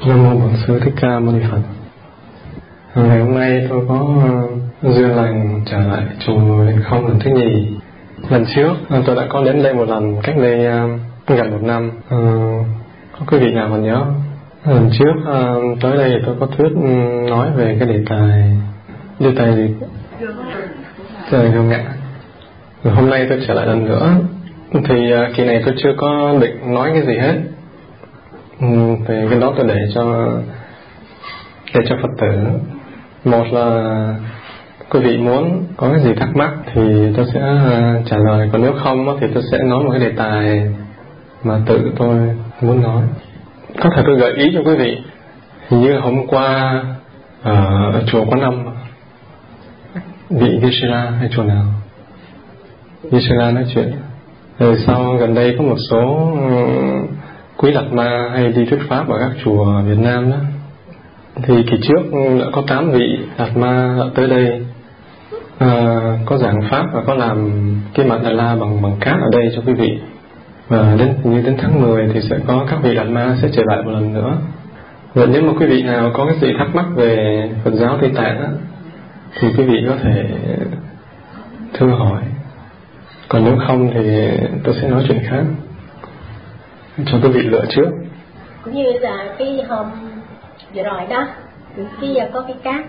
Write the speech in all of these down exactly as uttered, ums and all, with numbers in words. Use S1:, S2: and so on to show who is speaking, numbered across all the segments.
S1: Nam mô Bổn Sư Thích Ca Mâu Ni Phật. Ngày hôm nay tôi có duyên lành trở lại chùa Huyền Không lần thứ nhì. Lần trước tôi đã có đến đây một lần cách đây gần một năm. À, có quý vị nào còn nhớ? Lần trước à, tới đây tôi có thuyết nói về cái đề tài đề tài gì? Trời vô ngã. Rồi hôm nay tôi trở lại lần nữa. Thì à, kỳ này tôi chưa có định nói cái gì hết. Ừ, thì cái đó tôi để cho để cho Phật tử. Một là quý vị muốn có cái gì thắc mắc thì tôi sẽ uh, trả lời, còn nếu không thì tôi sẽ nói một cái đề tài mà tự tôi muốn nói. Có thể tôi gợi ý cho quý vị. Hình như hôm qua ở chùa Quán Âm, vị Visira hay chùa nào Visira nói chuyện. Rồi sau gần đây có một số uh, quý Lạt Ma hay đi thuyết pháp ở các chùa Việt Nam đó. Thì kỳ trước đã có tám vị Lạt Ma đã tới đây à, có giảng pháp và có làm cái mặt Đà La bằng bằng cát ở đây cho quý vị. Và đến như đến tháng mười thì sẽ có các vị Lạt Ma sẽ trở lại một lần nữa. Vậy nếu mà quý vị nào có cái gì thắc mắc về Phật giáo Tây Tạng á, thì quý vị có thể thưa hỏi. Còn nếu không thì tôi sẽ nói chuyện khác cho quý vị lựa trước.
S2: Cũng như là cái hôm vừa rồi đó, cái có cái cát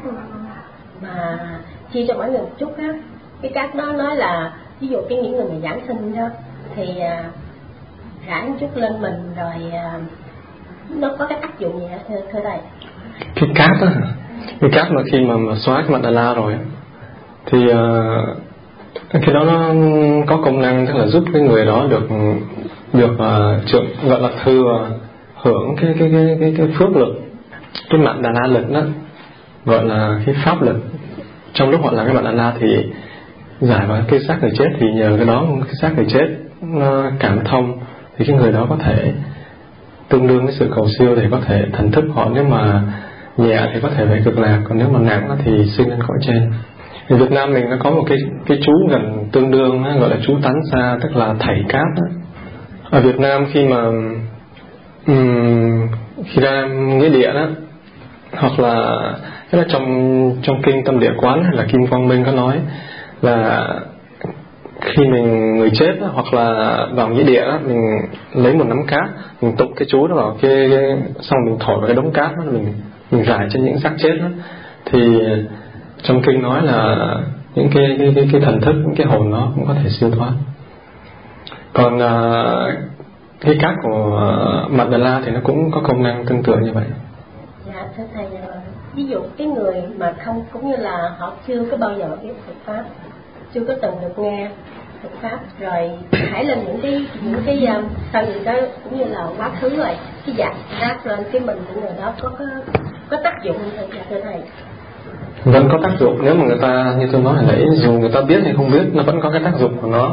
S2: mà chia cho mỗi người một chút á, cái cát đó nói là ví dụ cái những người mà giảng sinh đó thì rải một chút lên mình rồi nó có cái tác dụng gì hả thưa, thưa thầy?
S1: Cái cát á, cái cát mà khi mà, mà xóa cái mặt Đà La rồi thì uh, cái đó nó có công năng tức là giúp cái người đó được được uh, trượng gọi là thừa hưởng cái cái cái cái cái phước lực, cái mặt Đà La lực đó, gọi là cái pháp lực. Trong lúc họ làm cái mặt Đà La thì giải vào cái xác người chết, thì nhờ cái đó cái xác người chết nó cảm thông thì cái người đó có thể tương đương với sự cầu siêu, thì có thể thần thức họ nếu mà nhẹ thì có thể về cực lạc, còn nếu mà nặng thì sinh lên cõi trên. Thì Việt Nam mình nó có một cái cái chú gần tương đương đó, gọi là chú tán xa, tức là thảy cát đó. Ở Việt Nam khi mà um, khi ra nghĩa địa đó, hoặc là cái là trong trong kinh Tâm Địa Quán hay là Kim Quang Minh có nói là khi mình người chết đó, hoặc là vào nghĩa địa đó, mình lấy một nắm cát, mình tụng cái chú đó vào cái, cái xong mình thổi vào cái đống cát đó, mình mình rải trên những xác chết đó, thì trong kinh nói là những cái cái cái, cái thần thức, những cái hồn nó cũng có thể siêu thoát. Còn uh, cái cát của uh, mặt Đà La thì nó cũng có công năng tương tự như vậy.
S2: Dạ thưa thầy, ví dụ cái người mà không, cũng như là họ chưa có bao giờ biết Phật pháp, chưa có từng được nghe Phật pháp, rồi hãy lên những cái những cái um, sau những cái cũng như là quá khứ rồi cái dạng rác lên cái mình của người đó có có có tác dụng như thưa thầy?
S1: Vẫn có tác dụng. Nếu mà người ta như tôi nói hồi nãy, dù người ta biết hay không biết, nó vẫn có cái tác dụng của nó.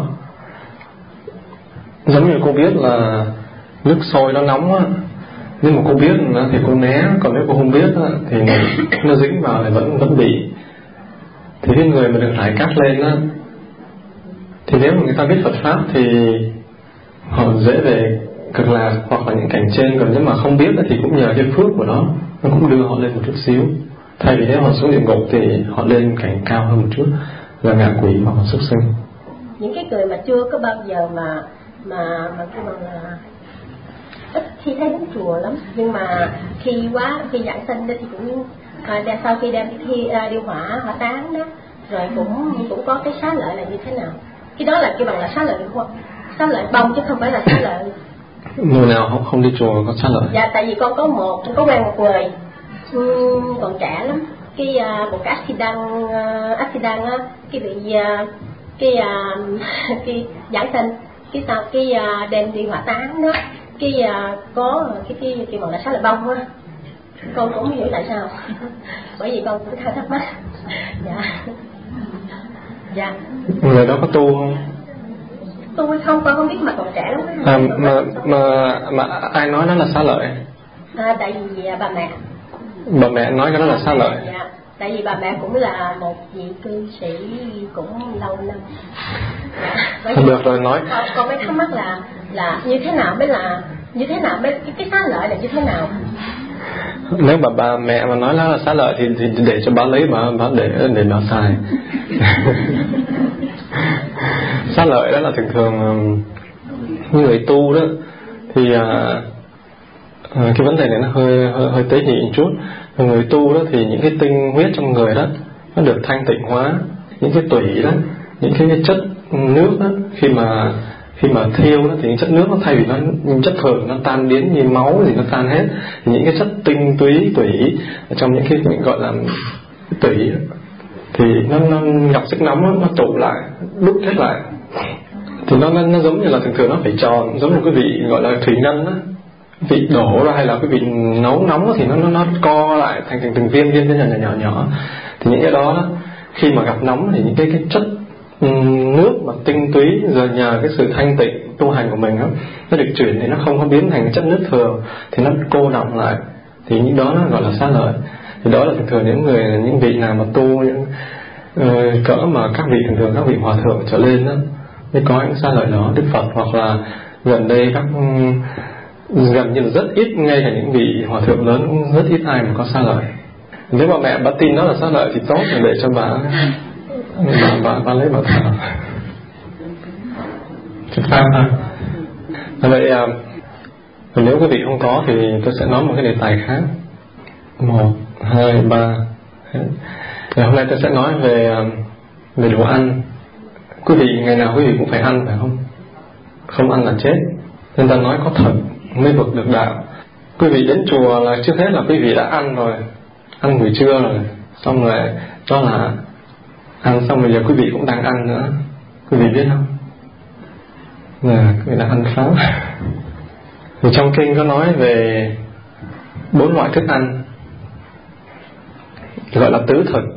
S1: Giống như cô biết là nước sôi nó nóng á, nếu mà cô biết thì cô né, còn nếu cô không biết thì nó dính vào thì vẫn vẫn bị. Thì cái người mà được rải cát lên á, thì nếu mà người ta biết Phật pháp thì họ dễ về cực lạc hoặc là những cảnh trên. Còn nếu mà không biết thì cũng nhờ cái phước của nó, nó cũng đưa họ lên một chút xíu. Thay vì nếu họ xuống địa ngục thì họ lên cảnh cao hơn một chút, là ngạ quỷ hoặc là súc sinh.
S2: Những cái người mà chưa có bao giờ mà mà mà cái bằng là ít khi thấy đến chùa lắm, nhưng mà khi quá khi giảng sinh đó thì cũng à, sau khi đem khi à, điêu hỏa hỏa táng đó, rồi cũng cũng có cái xá lợi là như thế nào? Cái đó là cái bằng là xá lợi không? Xá lợi bông chứ không phải là xá lợi.
S1: Người nào không không đi chùa có xá lợi?
S2: Dạ tại vì con có một con có quen một người um, còn trẻ lắm, cái uh, một cái accident uh, accident á, cái bị uh, cái uh, cái giảng sinh, cái sau cái uh, đem đi hỏa táng đó, cái uh, có cái cái cái bằng là xá lợi bông á. Con cũng không hiểu tại sao bởi vì con cũng khá thắc mắc. Dạ dạ
S1: người đó có tu không?
S2: Tu hay không con không biết, mà còn trẻ lắm á.
S1: À, mà mà mà ai nói đó là xá lợi?
S2: À, tại vì bà mẹ
S1: bà mẹ nói cái đó là xá lợi.
S2: Dạ, tại vì bà mẹ cũng là một vị cư sĩ cũng lâu năm. Dạ,
S1: không được rồi nói.
S2: Con, con mới thắc mắc là là như thế nào mới là như thế nào mới cái, cái xá lợi là như thế nào?
S1: Nếu mà bà mẹ mà nói nó là xá lợi thì, thì để cho bà lấy bà, bà để để bà xài. Xá lợi đó là thường thường người tu đó thì à, à, cái vấn đề này nó hơi hơi, hơi tế nhị một chút. Người tu đó thì những cái tinh huyết trong người đó nó được thanh tịnh hóa, những cái tủy đó, những cái, cái chất nước đó, khi mà khi mà thiêu đó, thì những chất nước nó thay vì nó những chất thường nó tan biến như máu thì nó tan hết, thì những cái chất tinh túy tủy trong những cái gọi là tủy thì nó, nó gặp sức nóng đó, nó tụ lại đúc hết lại, thì nó, nó nó giống như là thường thường nó phải tròn, giống như cái vị gọi là thủy ngân đó, vị đổ ra hay là cái vị nấu nóng đó, thì nó nó nó co lại thành thành từng viên viên nhỏ nhỏ nhỏ nhỏ. Thì những cái đó, đó khi mà gặp nóng thì những cái cái chất um, nước mà tinh túy giờ nhờ cái sự thanh tịnh tu hành của mình đó, nó được chuyển thì nó không có biến thành chất nước thường, thì nó cô đọng lại, thì những đó nó gọi là xá lợi. Thì đó là thường thường những người những vị nào mà tu những uh, cỡ mà các vị thường thường các vị hòa thượng trở lên đó mới có những xá lợi đó. Đức Phật hoặc là gần đây các um, gần như là rất ít, ngay cả những vị hòa thượng lớn cũng rất ít ai mà có xá lợi. Nếu mà mẹ bà tin nó là xá lợi thì tốt, để cho bà bà, bà, bà lấy bà thờ chúng ta ha. Vậy à, nếu quý vị không có thì tôi sẽ nói một cái đề tài khác. Một, hai, ba. Ngày hôm nay tôi sẽ nói về về đồ ăn. Quý vị ngày nào quý vị cũng phải ăn phải không? Không ăn là chết. Nên ta nói có thật mới vực được đạo. Quý vị đến chùa là trước hết là quý vị đã ăn rồi, ăn buổi trưa rồi, xong rồi đó là ăn xong bây giờ quý vị cũng đang ăn nữa. Quý vị biết không? Nè, quý vị đã ăn pháo. Thì trong kinh có nói về bốn loại thức ăn gọi là tứ thực.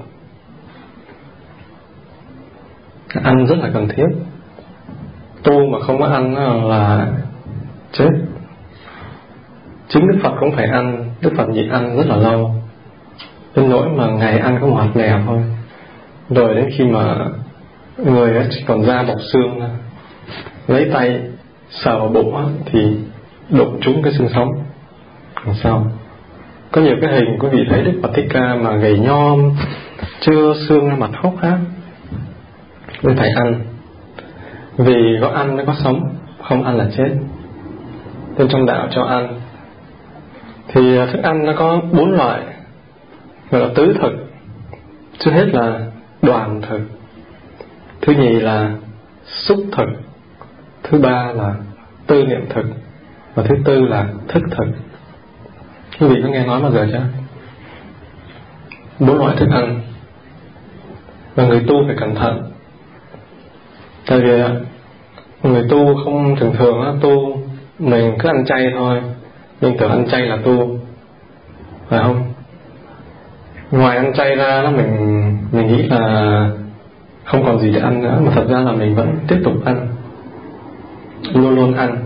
S1: Ăn rất là cần thiết. Tu mà không có ăn là chết. Chính Đức Phật cũng phải ăn. Đức Phật nhịn ăn rất là lâu, đến nỗi mà ngày ăn có một hạt mè thôi, rồi đến khi mà người chỉ còn da bọc xương, lấy tay sờ vào bụng thì đụng trúng cái xương sống. Làm sao? Có nhiều cái hình quý vị thấy Đức Phật Thích Ca mà gầy nhom, chưa xương mặt hốc hác, mới phải ăn. Vì có ăn mới có sống, không ăn là chết. Nên trong đạo cho ăn. Thì thức ăn nó có bốn loại, gọi là tứ thực. Trước hết là đoàn thực, thứ nhì là xúc thực, thứ ba là tư niệm thực, và thứ tư là thức thực. Quý vị có nghe nói bao giờ chưa? Bốn loại thức ăn. Và người tu phải cẩn thận. Tại vì người tu không thường thường á, tu mình cứ ăn chay thôi, mình tưởng ăn chay là tu, phải không? Ngoài ăn chay ra đó, mình mình nghĩ là không còn gì để ăn nữa, mà thật ra là mình vẫn tiếp tục ăn, luôn luôn ăn.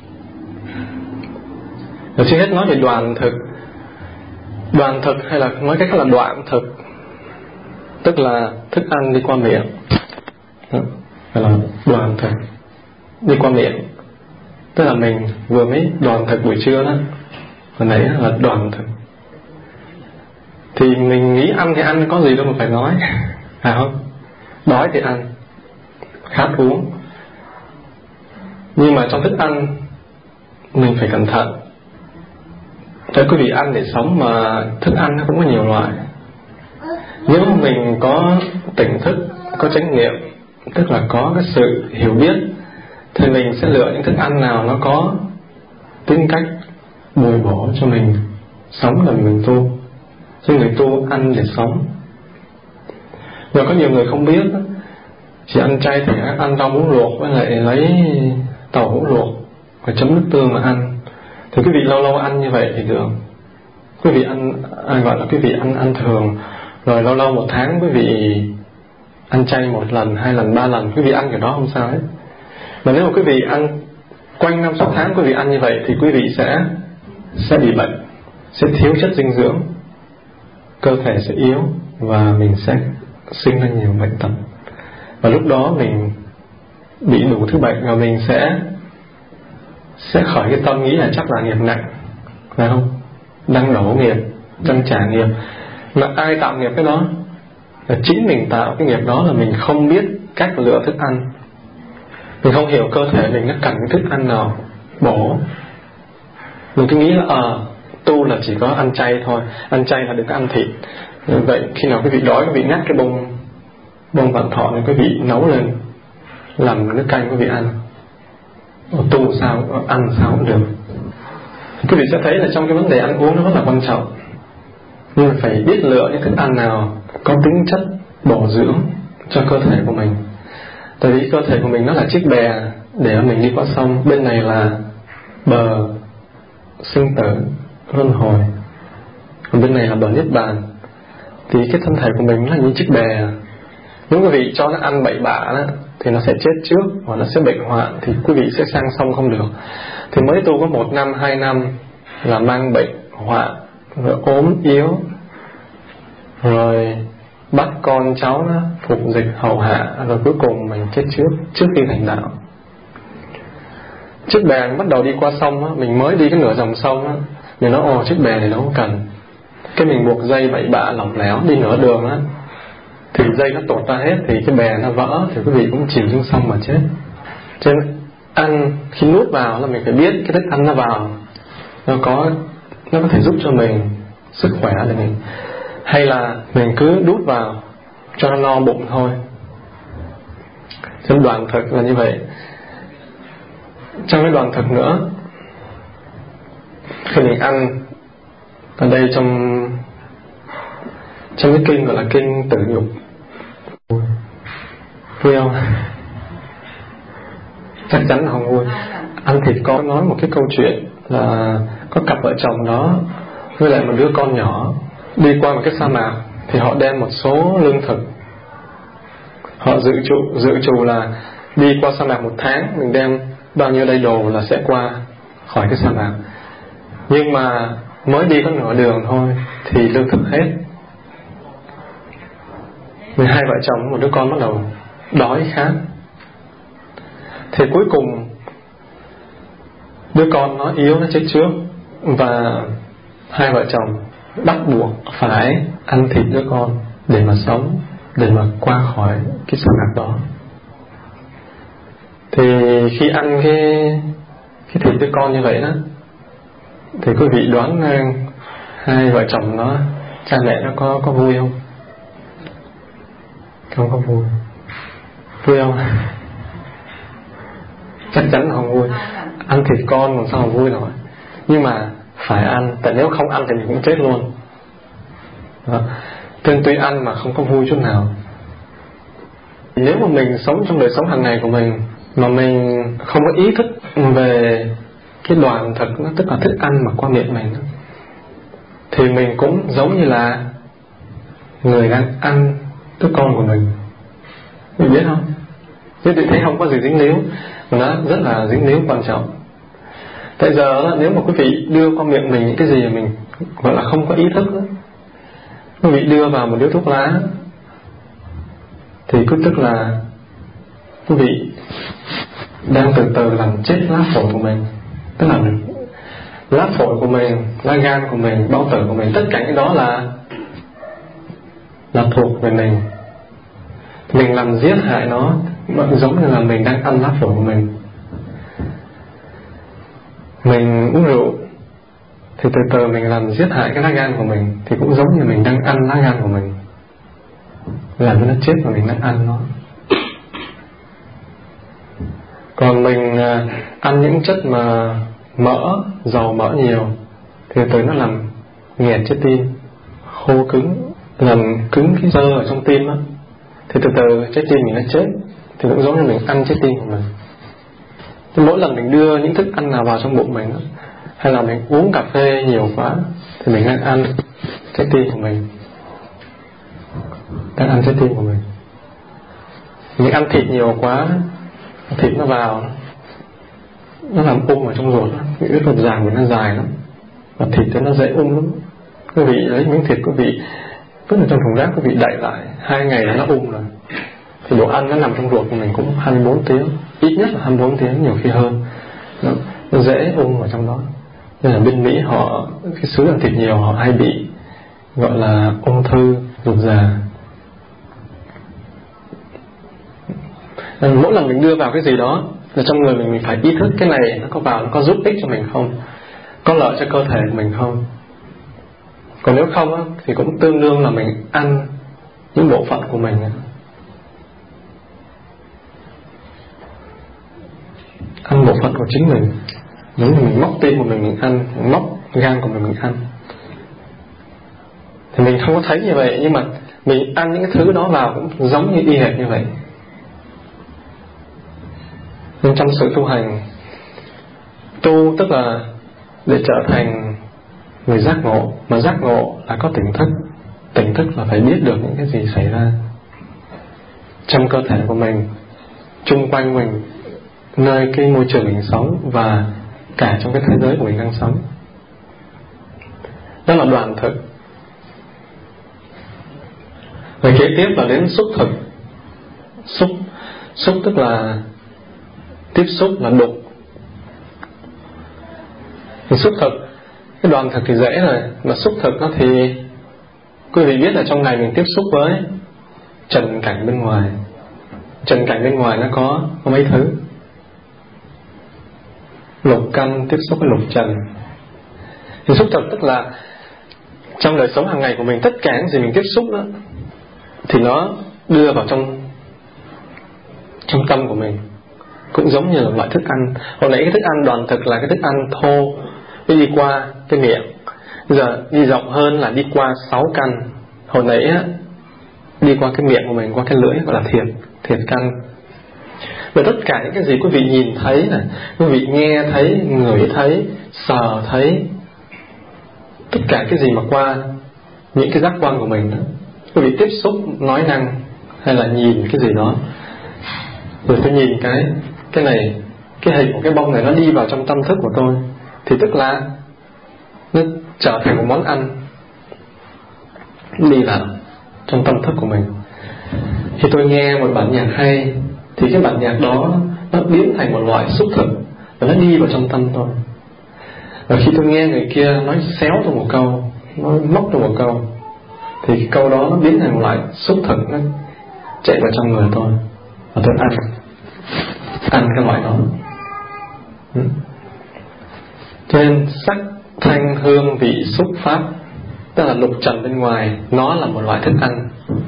S1: Rồi trước hết nói về đoàn thực. Đoàn thực hay là nói cách khác là đoạn thực, tức là thức ăn đi qua miệng. Đó là đoàn thực đi qua miệng. Tức là mình vừa mới đoàn thực buổi trưa đó, hồi nãy là đoàn thực. Thì mình nghĩ ăn thì ăn, có gì đâu mà phải nói, phải không? Đói thì ăn, khát uống. Nhưng mà trong thức ăn mình phải cẩn thận. Cho quý vị ăn để sống, mà thức ăn nó cũng có nhiều loại. Nếu mình có tỉnh thức, có chánh niệm, tức là có cái sự hiểu biết, thì mình sẽ lựa những thức ăn nào nó có tính cách bồi bổ cho mình sống là mình tu. Chứ người tu ăn để sống. Rồi có nhiều người không biết, chỉ ăn chay thì ăn rau muống luộc với lại lấy tàu hũ luộc và chấm nước tương mà ăn. Thì quý vị lâu lâu ăn như vậy thì được. Quý vị ăn à, gọi là quý vị ăn ăn thường. Rồi lâu lâu một tháng quý vị ăn chay một lần, hai lần, ba lần, quý vị ăn cái đó không sao hết. Mà nếu mà quý vị ăn quanh năm sáu tháng quý vị ăn như vậy thì quý vị sẽ sẽ bị bệnh, sẽ thiếu chất dinh dưỡng, cơ thể sẽ yếu và mình sẽ sinh ra nhiều bệnh tật. Và lúc đó mình bị đủ thứ bệnh, và mình sẽ sẽ khởi cái tâm nghĩ là chắc là nghiệp nặng, phải không? đang đổ nghiệp, đang trả nghiệp. Mà ai tạo nghiệp cái đó? Là chính mình tạo cái nghiệp đó, là mình không biết cách lựa thức ăn, mình không hiểu cơ thể mình nó cần cái thức ăn nào bổ. Mình cứ nghĩ là ờ à, tu là chỉ có ăn chay thôi, ăn chay là đừng có ăn thịt. Vậy khi nào quý vị đói, quý vị ngắt cái bông bông vạn thọ này, quý vị nấu lên làm nước canh quý vị ăn. Tu sao ăn sao cũng được. Quý vị sẽ thấy là trong cái vấn đề ăn uống nó rất là quan trọng, nhưng phải biết lựa những thức ăn nào có tính chất bổ dưỡng cho cơ thể của mình. Tại vì cơ thể của mình nó là chiếc bè để mình đi qua sông. Bên này là bờ sinh tử luân hồi, còn bên này là bờ niết bàn. Thì cái thân thể của mình là như chiếc bè. Nếu quý vị cho nó ăn bậy bạ đó, thì nó sẽ chết trước, hoặc nó sẽ bệnh hoạn, thì quý vị sẽ sang sông không được. Thì mới tu có một năm, hai năm là mang bệnh hoạn, rồi ốm yếu, rồi bắt con cháu nó phục dịch hầu hạ, rồi cuối cùng mình chết trước, trước khi thành đạo. Chiếc bè bắt đầu đi qua sông á, mình mới đi cái nửa dòng sông á, mình nói ồ chiếc bè này nó không cần. Cái mình buộc dây bậy bạ lỏng léo đi nửa đường á, thì dây nó tột ra hết, thì cái bè nó vỡ, thì quý vị cũng chìm xuống sông mà chết. Cho nên ăn khi nuốt vào là mình phải biết cái thức ăn nó vào nó có nó có thể giúp cho mình sức khỏe để mình, hay là mình cứ đút vào cho nó no bụng thôi. Trong đoạn thực là như vậy. Trong cái đoạn thực nữa, khi mình ăn ở đây trong trong cái kinh gọi là kinh Tử Nhục, vui không? Chắc chắn là không vui. Ăn thịt có nói một cái câu chuyện là có cặp vợ chồng đó với lại một đứa con nhỏ đi qua một cái sa mạc, thì họ đem một số lương thực. Họ dự trù, dự trù là đi qua sa mạc một tháng, mình đem bao nhiêu đầy đồ là sẽ qua khỏi cái sa mạc. Nhưng mà mới đi có nửa đường thôi thì lương thực hết. Hai vợ chồng một đứa con bắt đầu đói khát. Thì cuối cùng đứa con nó yếu, nó chết trước, và hai vợ chồng bắt buộc phải ăn thịt đứa con để mà sống, để mà qua khỏi cái sa mạc đó. Thì khi ăn cái cái thịt đứa con như vậy đó, thì quý vị đoán hai vợ chồng nó, cha mẹ nó có có vui không? Không có vui. Vui không? Chắc chắn là không vui. Ăn thịt con làm sao mà vui nổi. Nhưng mà phải ăn, tại nếu không ăn thì mình cũng chết luôn đó. Nên tuy ăn mà không có vui chút nào. Nếu mà mình sống trong đời sống hàng ngày của mình mà mình không có ý thức về cái đoạn thực, tức là thức ăn mà qua miệng mình, thì mình cũng giống như là người đang ăn đứa con của mình. Mình biết không? Chứ thì thấy không có gì dính líu, mà nó rất là dính líu quan trọng. Tại giờ nếu mà quý vị đưa qua miệng mình những cái gì mình gọi là không có ý thức đó, quý vị đưa vào một điếu thuốc lá, thì cứ tức là quý vị đang từ từ làm chết lá phổi của mình. Tức là lá phổi của mình, lá gan của mình, bao tử của mình, tất cả cái đó là là thuộc về mình. Mình làm giết hại nó giống như là mình đang ăn lá phổi của mình. Mình uống rượu thì từ từ mình làm giết hại cái lá gan của mình, thì cũng giống như mình đang ăn lá gan của mình, làm cho nó chết và mình đang ăn nó. Còn mình ăn những chất mà mỡ, dầu mỡ nhiều, thì từ nó làm nghẹt trái tim, khô cứng, làm cứng cái xơ ở trong tim á, thì từ từ trái tim mình nó chết. Thì cũng giống như mình ăn trái tim của mình. Thì mỗi lần mình đưa những thức ăn nào vào trong bụng mình đó, hay là mình uống cà phê nhiều quá, thì mình đang ăn trái tim của mình, đang ăn trái tim của mình. Mình ăn thịt nhiều quá, thịt nó vào, nó làm ung ở trong ruột, cái ướt ruột già của nó dài lắm, và thịt thì nó dễ ung lắm. Quý vị lấy miếng thịt quý vị vứt ở trong thùng rác, quý vị đậy lại hai ngày là nó ung rồi. Thì đồ ăn nó nằm trong ruột của mình cũng hai mươi bốn tiếng, ít nhất là hai mươi bốn tiếng, nhiều khi hơn. Nó, nó dễ ung ở trong đó. Nên là bên Mỹ họ, cái xứ ăn thịt nhiều, họ hay bị gọi là ung thư ruột già. Nên mỗi lần mình đưa vào cái gì đó là trong người mình, mình phải ý thức cái này nó có vào, nó có giúp ích cho mình không, có lợi cho cơ thể của mình không. Còn nếu không á, thì cũng tương đương là mình ăn những bộ phận của mình. Ăn bộ phận của chính mình. Giống như mình móc tim của mình mình ăn, mình móc gan của mình mình ăn. Thì mình không có thấy như vậy, nhưng mà mình ăn những cái thứ đó vào cũng giống như y hệt như vậy. Nên trong sự tu hành, tu tức là để trở thành người giác ngộ. Mà giác ngộ là có tỉnh thức. Tỉnh thức là phải biết được những cái gì xảy ra trong cơ thể của mình, chung quanh mình, nơi cái môi trường mình sống, và cả trong cái thế giới của mình đang sống. Đó là đoạn thực. Rồi kế tiếp là đến xúc thực. Xúc Xúc tức là tiếp xúc, là đụng. Thì xúc thực, cái đoạn thực thì dễ rồi. Mà xúc thực đó thì quý vị biết là trong ngày mình tiếp xúc với trần cảnh bên ngoài. Trần cảnh bên ngoài nó có, có mấy thứ. Lục căn tiếp xúc với lục trần. Thì xúc thực tức là trong đời sống hàng ngày của mình, tất cả những gì mình tiếp xúc đó thì nó đưa vào trong trong tâm của mình, cũng giống như là loại thức ăn. Hồi nãy cái thức ăn đoạn thực là cái thức ăn thô, nó đi qua cái miệng. Bây giờ đi rộng hơn là đi qua sáu căn. Hồi nãy á, đi qua cái miệng của mình, qua cái lưỡi, gọi là thiệt, thiệt căn. Và tất cả những cái gì quý vị nhìn thấy này, quý vị nghe thấy, ngửi thấy, sờ thấy, tất cả cái gì mà qua những cái giác quan của mình đó, quý vị tiếp xúc, nói năng hay là nhìn cái gì đó, rồi tôi nhìn cái cái này, cái hình của cái bông này nó đi vào trong tâm thức của tôi, thì tức là nó trở thành một món ăn đi vào trong tâm thức của mình. Khi tôi nghe một bản nhạc hay thì cái bản nhạc đó nó biến thành một loại xúc thực và nó đi vào trong tâm tôi. Và khi tôi nghe người kia nói xéo tôi một câu, nói móc tôi một câu, thì cái câu đó nó biến thành một loại xúc thực, nó chạy vào trong người tôi và tôi ăn ăn cái loại đó. ừ. Cho nên sắc, thanh, hương, vị, xúc, pháp, tức là lục trần bên ngoài, nó là một loại thức ăn.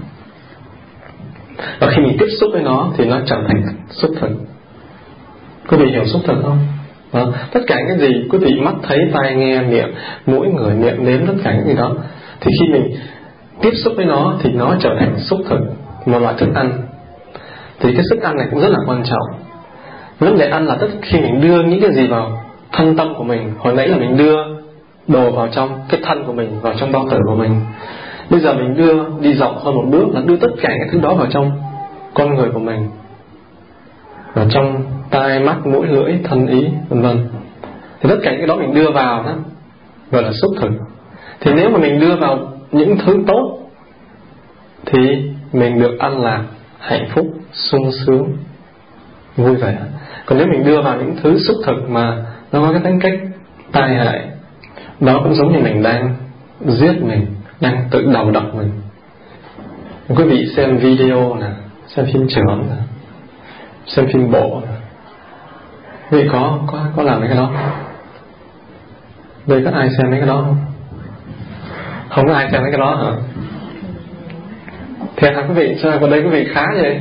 S1: Và khi mình tiếp xúc với nó thì nó trở thành xúc thực. Quý vị hiểu xúc thực không? Đó. Tất cả những cái gì quý vị mắt thấy, tai nghe, miệng, mũi, người, miệng, nếm, tất cả những gì đó, thì khi mình tiếp xúc với nó thì nó trở thành xúc thực, một loại thức ăn. Thì cái sức ăn này cũng rất là quan trọng. Vấn đề ăn là tất khi mình đưa những cái gì vào thân tâm của mình. Hồi nãy là mình đưa đồ vào trong cái thân của mình, vào trong bao tử của mình. Bây giờ mình đưa đi rộng hơn một bước là đưa tất cả những thứ đó vào trong con người của mình, vào trong tai, mắt, mũi, lưỡi, thân, ý, vân vân. Thì tất cả những cái đó mình đưa vào đó gọi là xúc thực. Thì nếu mà mình đưa vào những thứ tốt thì mình được an lạc, hạnh phúc, sung sướng, vui vẻ. Còn nếu mình đưa vào những thứ xúc thực mà nó có cái tính cách tai hại, đó cũng giống như mình đang giết mình, đang tự đầu độc mình. Quý vị xem video nè, xem phim trưởng nè, xem phim bộ nè, quý vị có, có, có làm mấy cái đó? Đây có ai xem mấy cái đó không? Không có ai xem mấy cái đó hả? Thiệt hả quý vị? Sao vào đây quý vị khá vậy?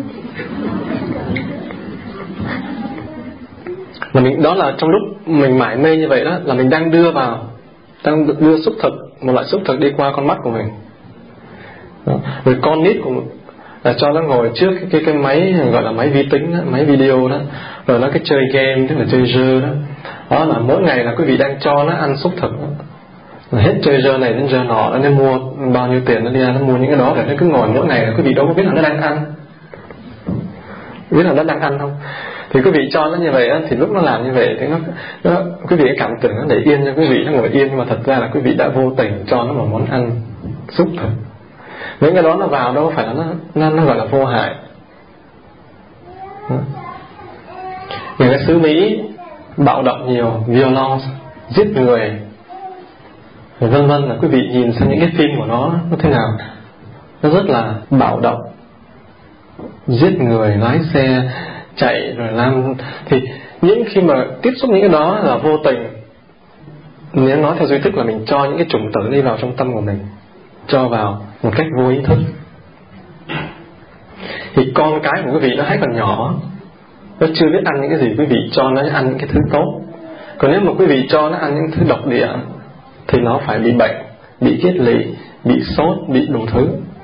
S1: Mà mình, đó là trong lúc mình mải mê như vậy đó, là mình đang đưa vào, đang đưa xúc thực, một loại xúc thực đi qua con mắt của mình. Đó. Rồi con nít của là cho nó ngồi trước cái, cái, cái máy gọi là máy vi tính đó, máy video đó, rồi nó cái chơi game, tức là chơi jeu đó. Đó là mỗi ngày là quý vị đang cho nó ăn xúc thực đó. Rồi hết chơi jeu này đến jeu nọ, nó mua bao nhiêu tiền nó đi ra nó mua những cái đó, để nó cứ ngồi mỗi ngày là quý vị đâu có biết là nó đang ăn, biết là nó đang ăn không. Thì quý vị cho nó như vậy á, thì lúc nó làm như vậy thì nó, nó quý vị cảm tưởng nó để yên cho quý vị, nó ngồi yên, nhưng mà thật ra là quý vị đã vô tình cho nó một món ăn xúc thực. Những cái đó nó vào đâu phải là nó, nó, nó gọi là vô hại. Người cái xứ Mỹ bạo động nhiều, violence, giết người, vân vân. Là quý vị nhìn xem những cái phim của nó nó thế nào, nó rất là bạo động, giết người, lái xe chạy rồi làm. Thì những khi mà tiếp xúc những cái đó là vô tình, nếu nói theo duy thức là mình cho những cái chủng tử đi vào trong tâm của mình, cho vào một cách vô ý thức. Thì con cái của quý vị nó hãy còn nhỏ, nó chưa biết ăn những cái gì, quý vị cho nó ăn những cái thứ tốt. Còn nếu mà quý vị cho nó ăn những thứ độc địa thì nó phải bị bệnh, bị kiết lỵ, bị sốt, bị đủ thứ.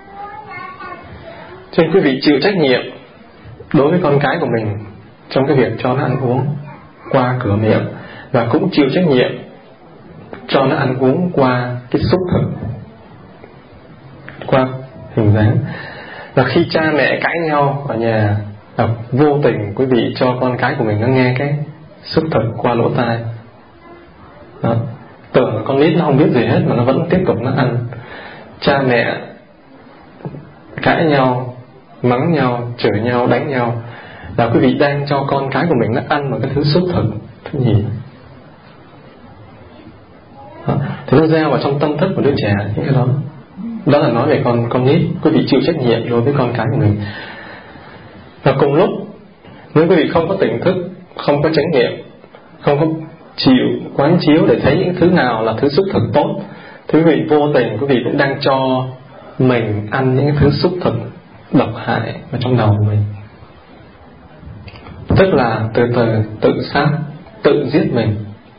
S1: Cho nên quý vị chịu trách nhiệm đối với con cái của mình trong cái việc cho nó ăn uống qua cửa miệng, và cũng chịu trách nhiệm cho nó ăn uống qua cái xúc thực, qua hình dáng. Và khi cha mẹ cãi nhau ở nhà, là vô tình quý vị cho con cái của mình nó nghe cái xúc thực qua lỗ tai. Đó. Tưởng là con nít nó không biết gì hết mà nó vẫn tiếp tục nó ăn. Cha mẹ cãi nhau, mắng nhau, chửi nhau, đánh nhau, là quý vị đang cho con cái của mình nó ăn một cái thứ xúc thực, thứ nhì. Đó. Thì nó gieo vào trong tâm thức của đứa trẻ những cái đó. Đó là nói về con con nít. Quý vị chịu trách nhiệm đối với con cái của mình. Và cùng lúc, nếu quý vị không có tỉnh thức, không có chánh niệm, không có chịu quán chiếu để thấy những thứ nào là thứ xúc thực tốt, thì quý vị vô tình quý vị cũng đang cho mình ăn những thứ xúc thực độc hại ở trong đầu của mình. Tức là từ từ tự sát, tự giết mình.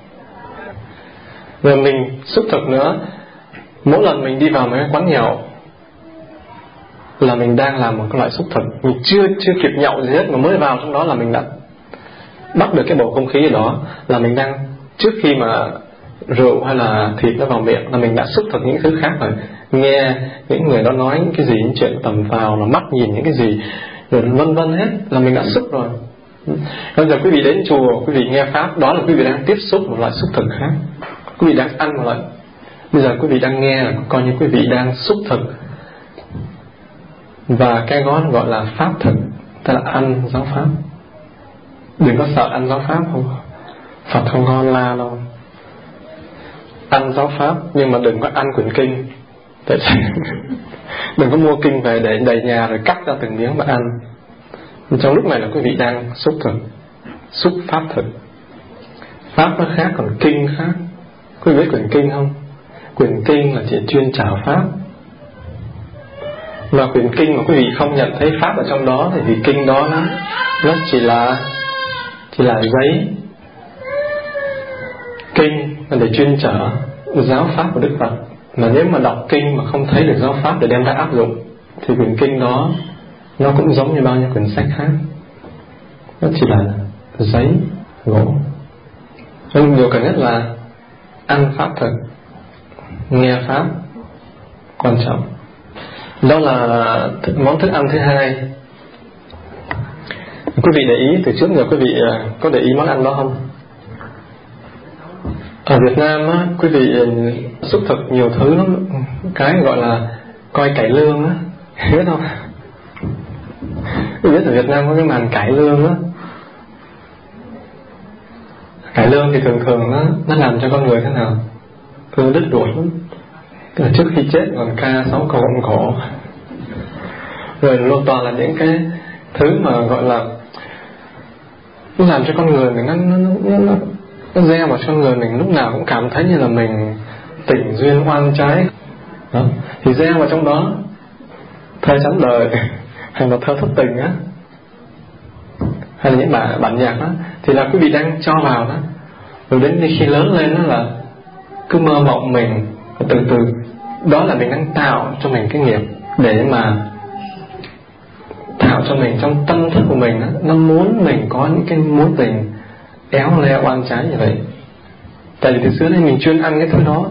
S1: Rồi mình xúc thực nữa, mỗi lần mình đi vào mấy cái quán nhậu là mình đang làm một cái loại xúc thực. Mình chưa chưa kịp nhậu gì hết mà mới vào trong đó là mình đã bắt được cái bầu không khí ở đó, là mình đang, trước khi mà rượu hay là thịt nó vào miệng là mình đã xúc thực những thứ khác rồi. Nghe những người đó nói những cái gì, những chuyện tầm phào, là mắt nhìn những cái gì, rồi vân vân hết, là mình đã xúc rồi. Bây giờ quý vị đến chùa, quý vị nghe pháp, đó là quý vị đang tiếp xúc một loại xúc thực khác. Quý vị đang ăn một loại. Bây giờ quý vị đang nghe là coi như quý vị đang xúc thực. Và cái đó gọi là pháp thực, tức là ăn giáo pháp. Đừng có sợ ăn giáo pháp, không, Phật không ngon la đâu. Ăn giáo pháp nhưng mà đừng có ăn quyển kinh. Đừng có mua kinh về để đầy nhà rồi cắt ra từng miếng mà ăn. Trong lúc này là quý vị đang xúc thực, xúc pháp thực. Pháp nó khác, còn kinh khác. Quý vị biết quyển kinh không? Quyển kinh là chỉ chuyên trả pháp. Và quyển kinh mà quý vị không nhận thấy pháp ở trong đó thì vì kinh đó nó, nó chỉ là chỉ là giấy. Kinh là để chuyên trở giáo pháp của Đức Phật. Mà nếu mà đọc kinh mà không thấy được giáo pháp để đem ra áp dụng thì quyển kinh đó nó cũng giống như bao nhiêu quyển sách khác, nó chỉ là giấy, gỗ. Nên điều cần nhất là ăn pháp thực, nghe pháp quan trọng. Đó là món thức ăn thứ hai. Quý vị để ý từ trước giờ quý vị có để ý món ăn đó không? Ở Việt Nam á, quý vị xúc thực nhiều thứ lắm. Cái gọi là coi cải lương á, biết không? Quý vị biết ở Việt Nam có cái màn cải lương á. Cải lương thì thường thường nó, nó làm cho con người thế nào? Thường đứt ruột lắm. Tức là trước khi chết còn ca sáu câu vọng cổ. Rồi luôn toàn là những cái thứ mà gọi là nó làm cho con người mình nó, nó, nó, nó, nó gieo vào cho con người mình lúc nào cũng cảm thấy như là mình tình duyên oan trái đó. Thì gieo vào trong đó thơ chấm đời hay là thơ thất tình á, hay là những bản, bản nhạc đó, thì là quý vị đang cho vào đó. Rồi đến khi lớn lên đó là cứ mơ mộng mình, từ từ đó là mình đang tạo cho mình cái nghiệp để mà tạo cho mình trong tâm thức của mình đó, nó muốn mình có những cái mối tình éo le oan trái như vậy. Tại vì từ xưa nay mình chuyên ăn cái thứ đó.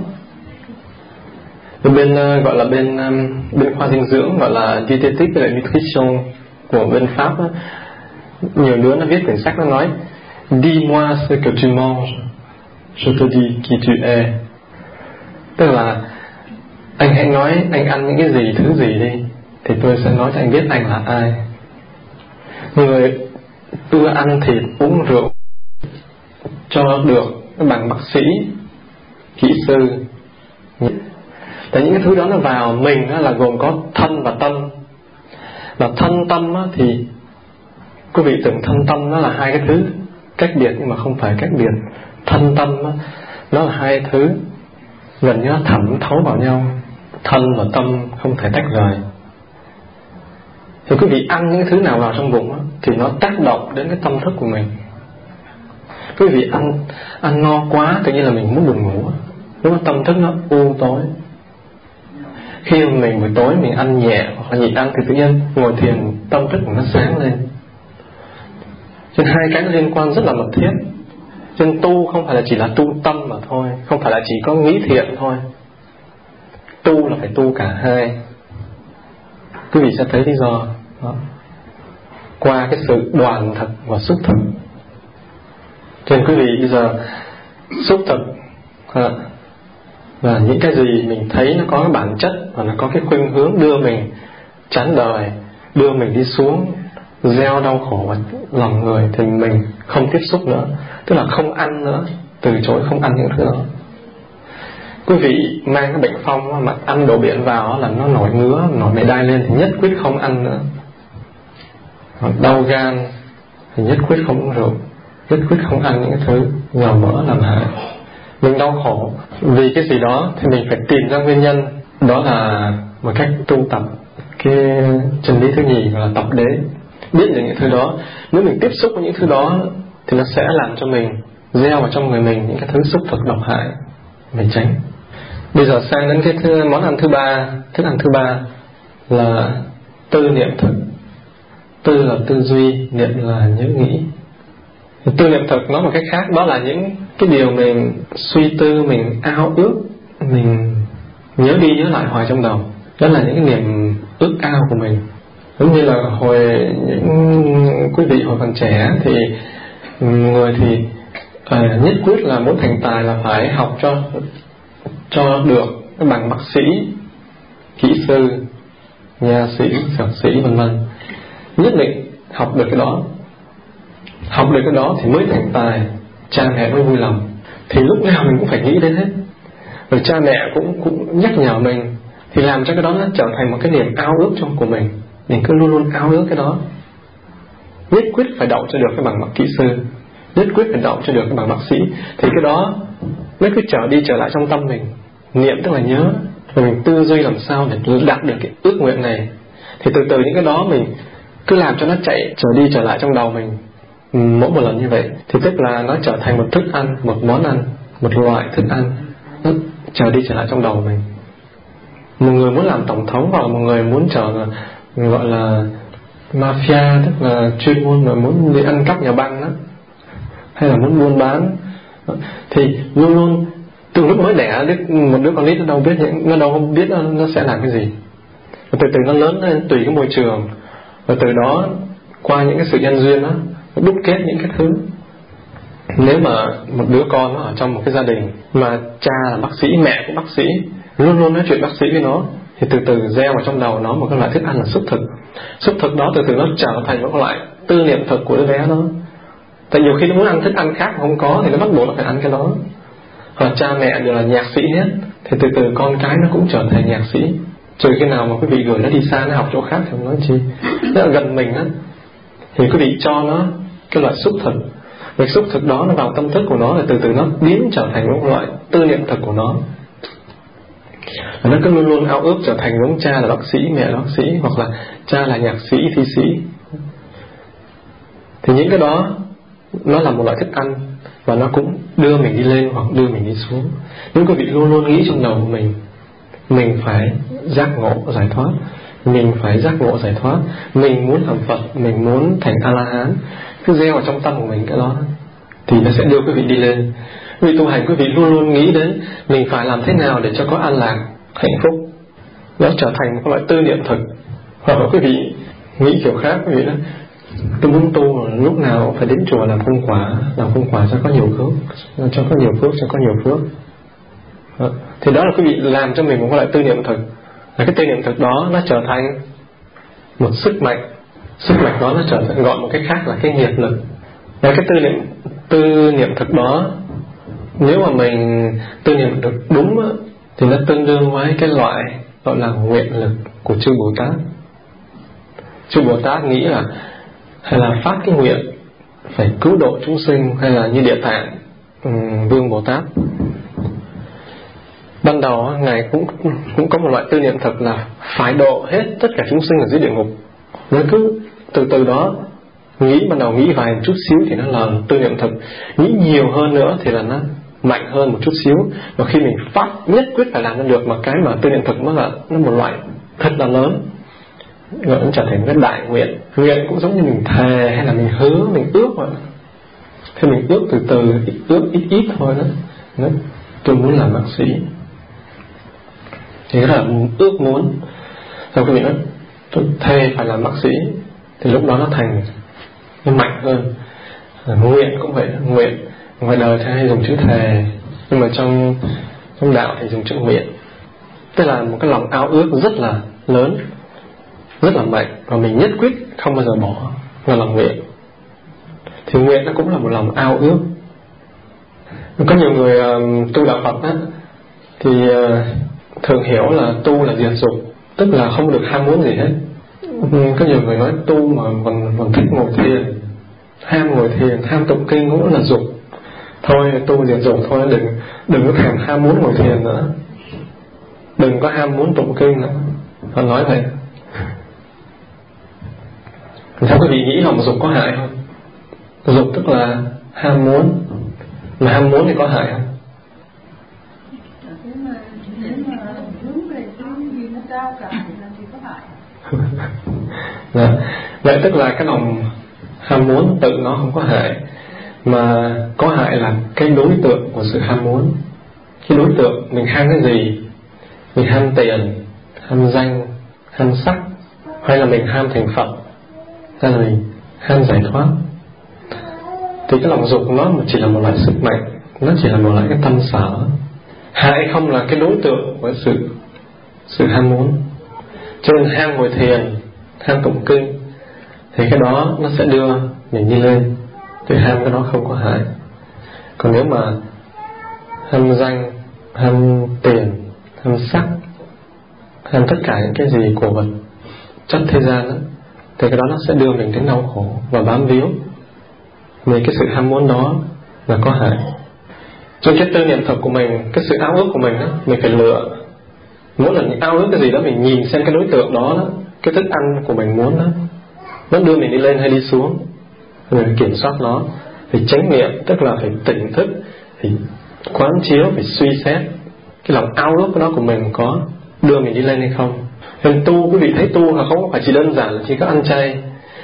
S1: Ở bên uh, gọi là bên um, bên khoa dinh dưỡng gọi là dietetic với lại nutrition của bên Pháp đó, nhiều đứa nó viết quyển sách nó nói dis-moi ce que tu manges, je te dis qui tu es. Tức là anh hãy nói anh ăn những cái gì, thứ gì đi, thì tôi sẽ nói cho anh biết anh là ai. Người ưa ăn thịt, uống rượu cho được bằng bác sĩ kỹ sư. Tại những cái thứ đó nó vào mình đó là gồm có thân và tâm. Và thân tâm đó thì quý vị tưởng thân tâm nó là hai cái thứ cách biệt, nhưng mà không phải cách biệt. Thân tâm đó, nó là hai thứ gần như nó thẩm thấu vào nhau. Thân và tâm không thể tách rời. Thì quý vị ăn những cái thứ nào vào trong bụng đó, thì nó tác động đến cái tâm thức của mình. Quý vị ăn ăn no quá tự nhiên là mình muốn buồn ngủ, lúc đó tâm thức nó u tối. Khi mà mình buổi tối mình ăn nhẹ hoặc là nhịn ăn thì tự nhiên ngồi thiền tâm thức mình nó sáng lên. Cho nên hai cái nó liên quan rất là mật thiết. Cho nên tu không phải là chỉ là tu tâm mà thôi, không phải là chỉ có nghĩ thiện thôi. Tu là phải tu cả hai. Quý vị sẽ thấy lý do đó. Qua cái sự đoàn thực và xúc thực. Cho nên quý vị bây giờ xúc thực à, và những cái gì mình thấy nó có cái bản chất và nó có cái khuynh hướng đưa mình chán đời, đưa mình đi xuống gieo đau khổ vào lòng người, thì mình không tiếp xúc nữa, tức là không ăn nữa, từ chối không ăn những thứ đó. Quý vị mang cái bệnh phong mà ăn đồ biển vào là nó nổi ngứa, nổi mề đai lên thì nhất quyết không ăn nữa. Hoặc đau gan thì nhất quyết không uống rượu, nhất quyết không ăn những cái thứ dầu mỡ làm hại. Mình đau khổ vì cái gì đó thì mình phải tìm ra nguyên nhân. Đó là một cách tu tập cái chân lý thứ nhì, là tập đế. Biết được những thứ đó, nếu mình tiếp xúc với những thứ đó thì nó sẽ làm cho mình gieo vào trong người mình những cái thứ xúc thực độc hại, mình tránh. Bây giờ sang đến cái thứ, món ăn thứ ba, thức ăn thứ ba là tư niệm thực. Tư là tư duy, niệm là nhớ nghĩ. Tư niệm thực nói một cách khác, đó là những cái điều mình suy tư, mình ao ước, mình nhớ đi nhớ lại hoài trong đầu. Đó là những cái niềm ước ao của mình. Giống như là hồi những quý vị hồi còn trẻ thì người thì à, nhất quyết là muốn thành tài là phải học cho cho được cái bằng bác sĩ, kỹ sư, nha sĩ, dược sĩ vân vân. Nhất định học được cái đó, học được cái đó thì mới thành tài, cha mẹ mới vui lòng. Thì lúc nào mình cũng phải nghĩ đến hết. Rồi cha mẹ cũng cũng nhắc nhở mình, thì làm cho cái đó nó trở thành một cái niềm ao ước trong của mình. Mình cứ luôn luôn ao ước cái đó. Nhất quyết phải đậu cho được cái bằng bậc kỹ sư, nhất quyết phải đậu cho được cái bằng bác sĩ. Thì cái đó nó cứ trở đi trở lại trong tâm mình. Niệm tức là nhớ, và mình tư duy làm sao để đạt được cái ước nguyện này. Thì từ từ những cái đó mình cứ làm cho nó chạy trở đi trở lại trong đầu mình. Mỗi một lần như vậy thì tức là nó trở thành một thức ăn, một món ăn, một loại thức ăn, nó trở đi trở lại trong đầu mình. Một người muốn làm tổng thống, hoặc là một người muốn trở là gọi là mafia, tức là chuyên môn mà muốn đi ăn cắp nhà băng đó, hay là muốn buôn bán, thì luôn luôn từ lúc mới đẻ một đứa con nít nó đâu biết những, nó đâu không biết nó, nó sẽ làm cái gì. Và từ từ nó lớn lên tùy cái môi trường, và từ đó qua những cái sự nhân duyên đó nó đúc kết những cái thứ. Nếu mà một đứa con nó ở trong một cái gia đình mà cha là bác sĩ, mẹ cũng bác sĩ, luôn luôn nói chuyện bác sĩ với nó, thì từ từ gieo vào trong đầu nó một cái loại thức ăn là xúc thực. Xúc thực đó từ từ nó trở thành một loại tư niệm thực của đứa bé đó. Tại nhiều khi nó muốn ăn thức ăn khác mà không có thì nó bắt buộc nó phải ăn cái đó. Hoặc cha mẹ đều là nhạc sĩ hết, thì từ từ con cái nó cũng trở thành nhạc sĩ. Trừ khi nào mà quý vị gửi nó đi xa, nó học chỗ khác thì không nói chi. Rất là gần mình á, thì quý vị cho nó cái loại xúc thực. Việc xúc thực đó nó vào tâm thức của nó, là từ từ nó biến trở thành một loại tư niệm thực của nó. Và nó cứ luôn luôn ao ước trở thành giống cha là bác sĩ, mẹ là bác sĩ, hoặc là cha là nhạc sĩ, thi sĩ. Thì những cái đó nó là một loại thức ăn, và nó cũng đưa mình đi lên hoặc đưa mình đi xuống. Nếu quý vị luôn luôn nghĩ trong đầu của mình, mình phải giác ngộ giải thoát, mình phải giác ngộ giải thoát, mình muốn làm Phật, mình muốn thành A-la-hán, cứ gieo vào trong tâm của mình cái đó, thì nó sẽ đưa quý vị đi lên. Quý vị tu hành, quý vị luôn luôn nghĩ đến mình phải làm thế nào để cho có an lạc, hạnh phúc. Nó trở thành một loại tư niệm thực. Hoặc là quý vị nghĩ kiểu khác, quý vị nói tôi muốn tu lúc nào phải đến chùa làm công quả, làm công quả cho có nhiều phước, cho có nhiều phước, cho có nhiều phước. Đó. Thì đó là quý vị làm cho mình một loại tư niệm thực. Và cái tư niệm thực đó nó trở thành một sức mạnh. Sức mạnh đó nó trở thành, gọi một cách khác là cái nghiệp lực. Và cái tư niệm tư niệm thực đó Nếu mà mình tư niệm được đúng á, thì nó tương đương với cái loại gọi là nguyện lực của chư Bồ Tát. Chư Bồ Tát nghĩ là hay là phát cái nguyện phải cứu độ chúng sinh, hay là như Địa Tạng um, Vương Bồ Tát, ban đầu ngài cũng cũng có một loại tư niệm thực là phải độ hết tất cả chúng sinh ở dưới địa ngục. Nó cứ từ từ đó nghĩ, ban đầu nghĩ vài chút xíu thì nó là tư niệm thực, nghĩ nhiều hơn nữa thì là nó mạnh hơn một chút xíu, và khi mình phát nhất quyết phải làm nó được, mà cái mà tư niệm thực nó là nó một loại thật là lớn, gọi nó trở thành cái đại nguyện. Nguyện cũng giống như mình thề hay là mình hứa, mình ước vậy. Thì mình ước từ từ, ước ít ít thôi đó. Đó, tôi muốn làm bác sĩ, thì đó là ước muốn. Rồi quý vị nói tôi thề phải làm bác sĩ, thì lúc đó nó thành, nó mạnh hơn. Nguyện cũng vậy, nguyện ngoài đời thì hay dùng chữ thề, nhưng mà trong trong đạo thì dùng chữ nguyện. Tức là một cái lòng ao ước rất là lớn, rất là mạnh, và mình nhất quyết không bao giờ bỏ, là lòng nguyện. Thì nguyện nó cũng là một lòng ao ước. Có nhiều người uh, tu đạo Phật á, thì uh, thường hiểu là tu là diệt dục, tức là không được ham muốn gì hết. Có nhiều người nói tu mà còn, còn thích ngồi thiền, ham ngồi thiền, ham tụng kinh cũng là dục. Thôi tu diệt dục thôi, đừng đừng có thèm ham muốn ngồi thiền nữa, đừng có ham muốn tụng kinh nữa. Họ nói vậy. Sao quý vị nghĩ lòng dục có hại không? Dục tức là ham muốn, mà ham muốn thì có hại không? Đó. Vậy tức là cái lòng ham muốn tự nó không có hại, mà có hại là cái đối tượng của sự ham muốn. Cái đối tượng mình ham cái gì? Mình ham tiền, ham danh, ham sắc, hay là mình ham thành Phật, hay là mình ham giải thoát. Thì cái lòng dục nó chỉ là một loại sức mạnh, nó chỉ là một loại cái tâm sở. Hại không là cái đối tượng của sự sự ham muốn. Cho nên ham ngồi thiền, ham tụng kinh, thì cái đó nó sẽ đưa mình đi lên, thì ham cái đó không có hại. Còn nếu mà ham danh, ham tiền, ham sắc, ham tất cả những cái gì của vật chất thế gian đó, thì cái đó nó sẽ đưa mình đến đau khổ và bám víu. Vì cái sự ham muốn đó là có hại. Cho cái tư niệm thực của mình, cái sự ao ước của mình đó, mình phải lựa. Mỗi lần ao ước cái gì đó, mình nhìn xem cái đối tượng đó, đó, cái thức ăn của mình muốn đó, nó đưa mình đi lên hay đi xuống, mình kiểm soát nó. Phải chánh niệm, tức là phải tỉnh thức, phải quán chiếu, phải suy xét cái lòng ao ước đó của mình có đưa mình đi lên hay không. Nên tu, quý vị thấy tu là không phải chỉ đơn giản là chỉ có ăn chay,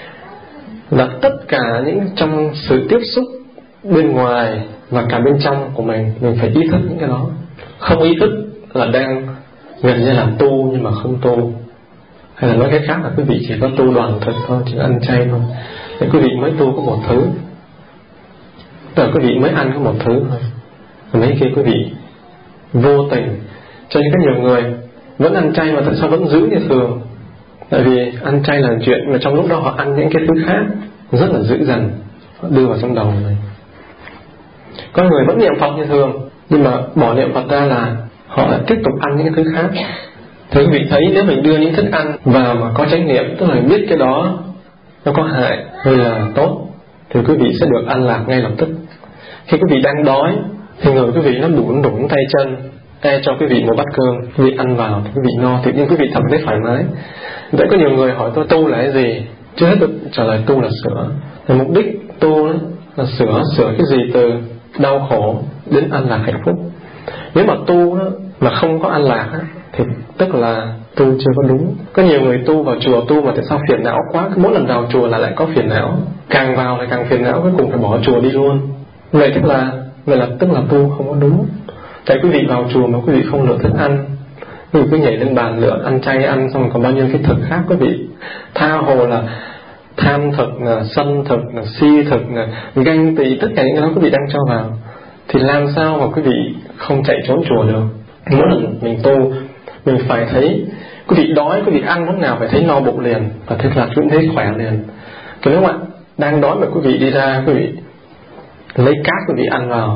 S1: là tất cả những trong sự tiếp xúc bên ngoài và cả bên trong của mình, mình phải ý thức những cái đó. Không ý thức là đang gần như là tu nhưng mà không tu. Hay là nói cách khác là quý vị chỉ có tu đoàn thực thôi, chỉ có ăn chay thôi, để quý vị mới tu có một thứ, tức là quý vị mới ăn có một thứ thôi. Mấy kia quý vị vô tình. Cho nên có nhiều người vẫn ăn chay mà tại sao vẫn giữ như thường? Tại vì ăn chay là chuyện mà trong lúc đó họ ăn những cái thứ khác rất là dữ dằn, họ đưa vào trong đầu này. Có người vẫn niệm Phật như thường, nhưng mà bỏ niệm Phật ra là họ lại tiếp tục ăn những cái thứ khác. Thì quý vị thấy nếu mình đưa những thức ăn vào mà có chánh niệm, tức là biết cái đó nó có hại hay là tốt, thì quý vị sẽ được an lạc ngay lập tức. Khi quý vị đang đói thì người quý vị nó đủn đủn tay chân, e cho quý vị một bát cơm, quý vị ăn vào thì quý vị no, tự nhiên quý vị cảm thấy thoải mái. Vậy có nhiều người hỏi tôi tu là cái gì? Chưa hết được trả lời tu là sửa. Thì mục đích tu là sửa, sửa cái gì từ đau khổ đến an lạc hạnh phúc. Nếu mà tu đó, mà không có an lạc đó, thì tức là tu chưa có đúng. Có nhiều người tu vào chùa tu mà tại sao phiền não quá, mỗi lần vào chùa là lại có phiền não, càng vào lại càng phiền não, cuối cùng phải bỏ chùa đi luôn. Vậy tức là vậy là tức là tu không có đúng. Tại quý vị vào chùa mà quý vị không lựa thức ăn, quý vị cứ nhảy lên bàn lựa ăn chay ăn, xong rồi còn bao nhiêu cái thực khác quý vị tha hồ là tham thực, là sân thực, là si thực, là ganh tị, tất cả những cái đó quý vị đang cho vào, thì làm sao mà quý vị không chạy trốn chùa được. Mỗi lần mình tu, mình phải thấy quý vị đói, quý vị ăn lúc nào phải thấy no bụng liền, và thế là cũng thấy khỏe liền. Cái nếu mà đang đói mà quý vị đi ra, quý vị lấy cát quý vị ăn vào,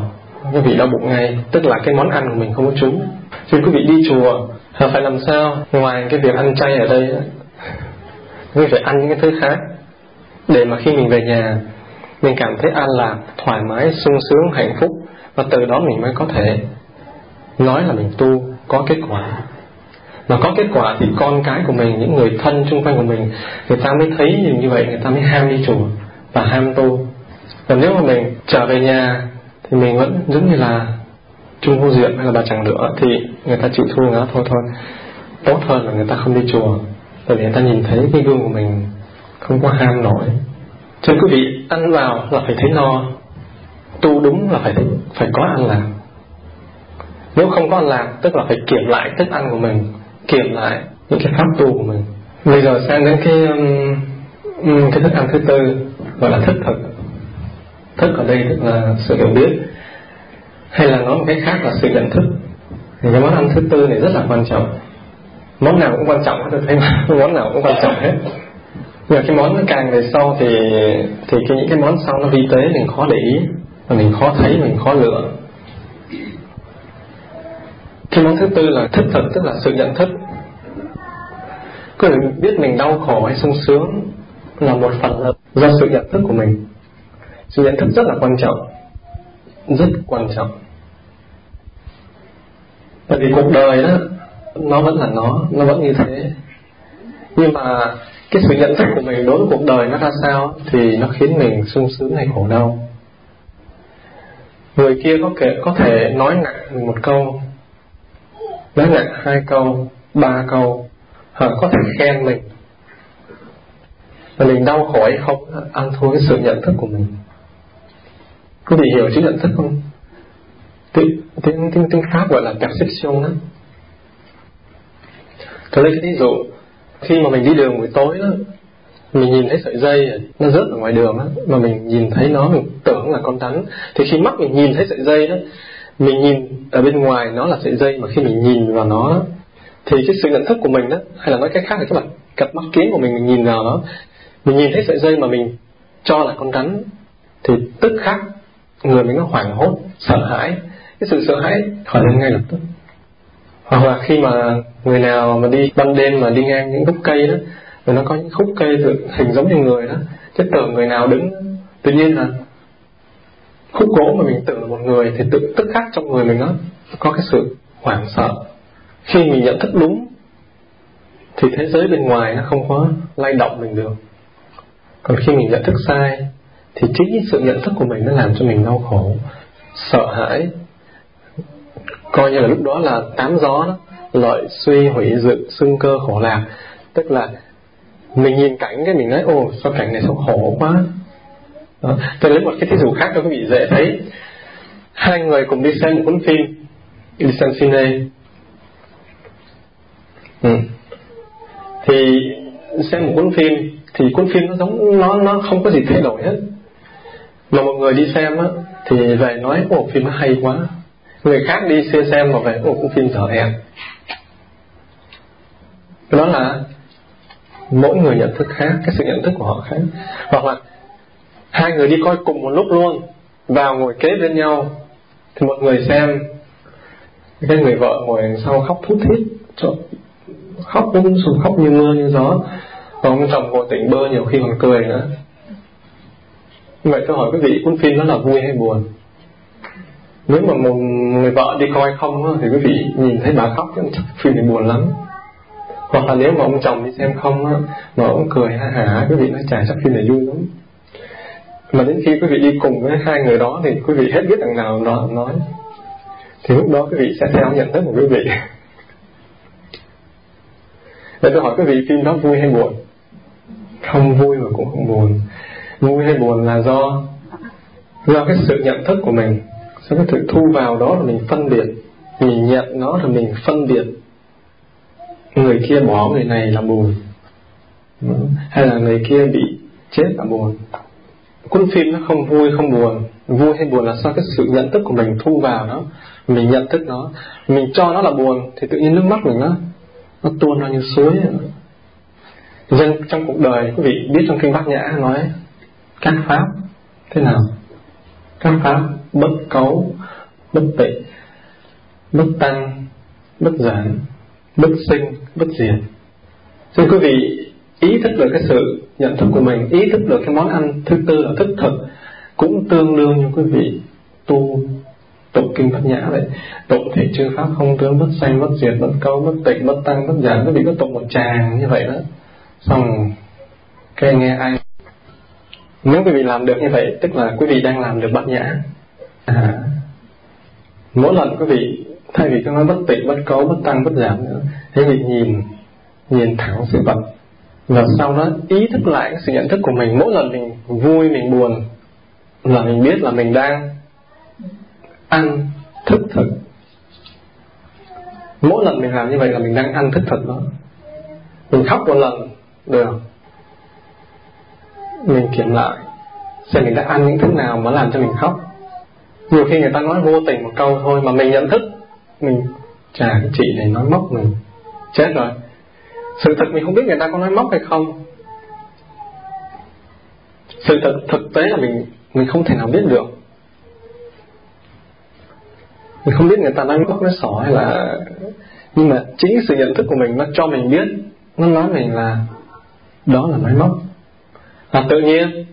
S1: quý vị đau bụng ngay, tức là cái món ăn của mình không có trúng. Cho nên quý vị đi chùa phải làm sao, ngoài cái việc ăn chay ở đây, quý vị phải ăn những cái thứ khác, để mà khi mình về nhà mình cảm thấy an lạc, thoải mái, sung sướng, hạnh phúc, và từ đó mình mới có thể nói là mình tu có kết quả. Mà có kết quả thì con cái của mình, những người thân xung quanh của mình, người ta mới thấy như vậy, người ta mới ham đi chùa và ham tu. Còn nếu mà mình trở về nhà thì mình vẫn giống như là Trung Vô Diệm hay là Bà Chẳng Nữa, thì người ta chịu thua nó thôi thôi. Tốt hơn là người ta không đi chùa, bởi vì người ta nhìn thấy cái gương của mình không có ham nổi. Cho nên quý vị ăn vào là phải thấy no, tu đúng là phải thấy, phải có ăn lạc. Nếu không có ăn lạc, tức là phải kiểm lại thức ăn của mình, kiểm lại những cái pháp tu của mình. Bây giờ sang đến cái um, cái thức ăn thứ tư, gọi là thức thực. Thức ở đây tức là sự hiểu biết, hay là nói một cách khác là sự nhận thức. Thì cái món ăn thứ tư này rất là quan trọng. Món nào cũng quan trọng, tôi thấy món nào cũng quan trọng hết. Nhưng mà cái món nó càng về sau thì thì cái những cái món sau nó vi tế mình khó để ý, và mình khó thấy, mình khó lựa. Cái món thứ tư là thức thực, tức là sự nhận thức. Có thể biết mình đau khổ hay sung sướng là một phần là do sự nhận thức của mình. Sự nhận thức rất là quan trọng, rất quan trọng. Bởi vì cuộc đời đó, nó vẫn là nó, nó vẫn như thế. Nhưng mà cái sự nhận thức của mình đối với cuộc đời nó ra sao thì nó khiến mình sung sướng hay khổ đau. Người kia có thể, có thể nói nặng một câu, nói nặng hai câu, ba câu, hoặc có thể khen mình, và mình đau khổ hay không ăn thua cái sự nhận thức của mình. Quý vị hiểu chữ nhận thức không? Tiếng, tiếng, tiếng, tiếng Pháp gọi là perception đó. Tôi lấy cái ví dụ, khi mà mình đi đường buổi tối đó, mình nhìn thấy sợi dây nó rớt ở ngoài đường đó, mà mình nhìn thấy nó, mình tưởng là con rắn. Thì khi mắt mình nhìn thấy sợi dây đó, mình nhìn ở bên ngoài nó là sợi dây, mà khi mình nhìn vào nó thì cái sự nhận thức của mình đó, hay là nói cách khác là cái mặt cặp mắt kiến của mình, mình nhìn vào nó, mình nhìn thấy sợi dây mà mình cho là con rắn, thì tức khắc người mình nó hoảng hốt, sợ hãi. Cái sự sợ hãi khởi lên ngay lập tức. Hoặc là khi mà người nào mà đi ban đêm mà đi ngang những gốc cây đó, rồi nó có những khúc cây được hình giống như người đó, cái tưởng người nào đứng, tự nhiên là khúc gỗ mà mình tưởng là một người, thì tự tức khắc trong người mình nó có cái sự hoảng sợ. Khi mình nhận thức đúng thì thế giới bên ngoài nó không có lay động mình được. Còn khi mình nhận thức sai thì chính sự nhận thức của mình nó làm cho mình đau khổ, sợ hãi. Coi như là lúc đó là tám gió đó, lợi suy hủy dự xưng cơ khổ lạc. Tức là mình nhìn cảnh cái mình nói ồ sao cảnh này sao khổ quá đó. Tôi lấy một cái thí dụ khác cho quý vị dễ thấy. Hai người cùng đi xem một cuốn phim, đi xem cine. ừ. Thì xem một cuốn phim thì cuốn phim nó giống nó nó không có gì thay đổi hết. Mà một người đi xem á thì về nói ồ phim nó hay quá, người khác đi xem xem mà về ồ cuốn phim dở ẹt. Đó là mỗi người nhận thức khác, cái sự nhận thức của họ khác. Hoặc là hai người đi coi cùng một lúc luôn, vào ngồi kế bên nhau, thì một người xem, cái người vợ ngồi sau khóc thút thít, khóc cũng sùm khóc như mưa như gió, còn ông chồng ngồi tỉnh bơ, nhiều khi còn cười nữa. Vậy tôi hỏi quý vị, cuốn phim đó là vui hay buồn? Nếu mà một người vợ đi coi không thì quý vị nhìn thấy bà khóc chắc phim này buồn lắm. Hoặc là nếu mà ông chồng đi xem không á, mà ông cười ha hả, quý vị nói chả chắc phim này vui lắm. Mà đến khi quý vị đi cùng với hai người đó thì quý vị hết biết thằng nào đó nói, thì lúc đó quý vị sẽ theo nhận thức của quý vị. Vậy tôi hỏi quý vị, phim đó vui hay buồn? Không vui mà cũng không buồn. Vui hay buồn là do do cái sự nhận thức của mình, do cái sự thu vào đó là mình phân biệt, mình nhận nó là mình phân biệt. Người kia bỏ người này là buồn, hay là người kia bị chết là buồn. Cuốn phim nó không vui không buồn. Vui hay buồn là do cái sự nhận thức của mình thu vào nó, mình nhận thức nó, mình cho nó là buồn thì tự nhiên nước mắt mình nó nó tuôn ra như suối. Dân trong cuộc đời quý vị biết trong kinh Bát Nhã nói các pháp thế nào? Các pháp bất cấu, bất tịnh, bất tăng, bất giảm, bất sinh, bất diệt. Xin quý vị ý thức được cái sự nhận thức của mình, ý thức được cái món ăn thứ tư là thức thực, cũng tương đương như quý vị tu tụng kinh Bát Nhã vậy. Tụng thì chư pháp không tướng, bất sanh, bất diệt, bất cấu, bất tịnh, bất tăng, bất giảm. Quý vị cứ tụng một tràng như vậy đó, xong cái nghe ai. Nếu quý vị làm được như vậy, tức là quý vị đang làm được Bát Nhã. À, mỗi lần quý vị thay vì cứ nói bất tịnh, bất cấu, bất tăng, bất giảm nữa, quý vị nhìn nhìn thẳng sự vật, và sau đó ý thức lại cái sự nhận thức của mình. Mỗi lần mình vui, mình buồn là mình biết là mình đang ăn thức thực. Mỗi lần mình làm như vậy là mình đang ăn thức thực đó. Mình khóc một lần được, mình kiểm lại xem mình đã ăn những thứ nào mà làm cho mình khóc. Nhiều khi người ta nói vô tình một câu thôi mà mình nhận thức, mình chà cái chị này nói móc mình, chết rồi. Sự thật mình không biết người ta có nói móc hay không. Sự thật thực tế là mình mình không thể nào biết được. Mình không biết người ta nói móc, nói xỏ hay là, nhưng mà chính sự nhận thức của mình nó cho mình biết, nó nói mình là đó là nói móc. Là tự nhiên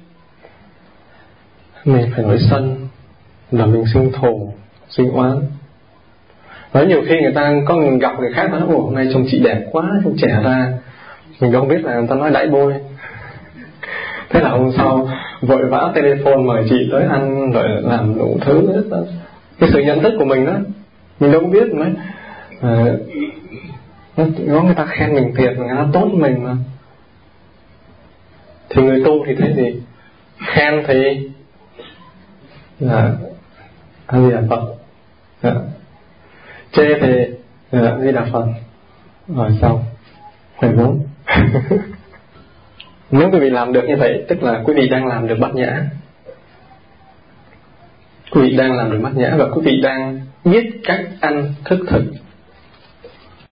S1: mình phải nổi sân, là mình sinh thù, sinh oán. Nói nhiều khi người ta có mình gặp người khác nói ồ hôm nay trông chị đẹp quá, trông trẻ ra, mình đâu biết là người ta nói đãi bôi. Thế là hôm sau vội vã telephone mời chị tới ăn rồi làm đủ thứ hết đó. Cái sự nhận thức của mình đó, mình đâu biết nữa. À, có người ta khen mình thiệt, người ta tốt mình mà. Thì người tu thì thế gì? Khen thì là A Di Đà Phật, à, chê thì là A Di Đà Phật, rồi xong phải vốn. Nếu quý vị làm được như vậy, tức là quý vị đang làm được Bát Nhã. Quý vị đang làm được Bát Nhã và quý vị đang biết cách ăn thức thực.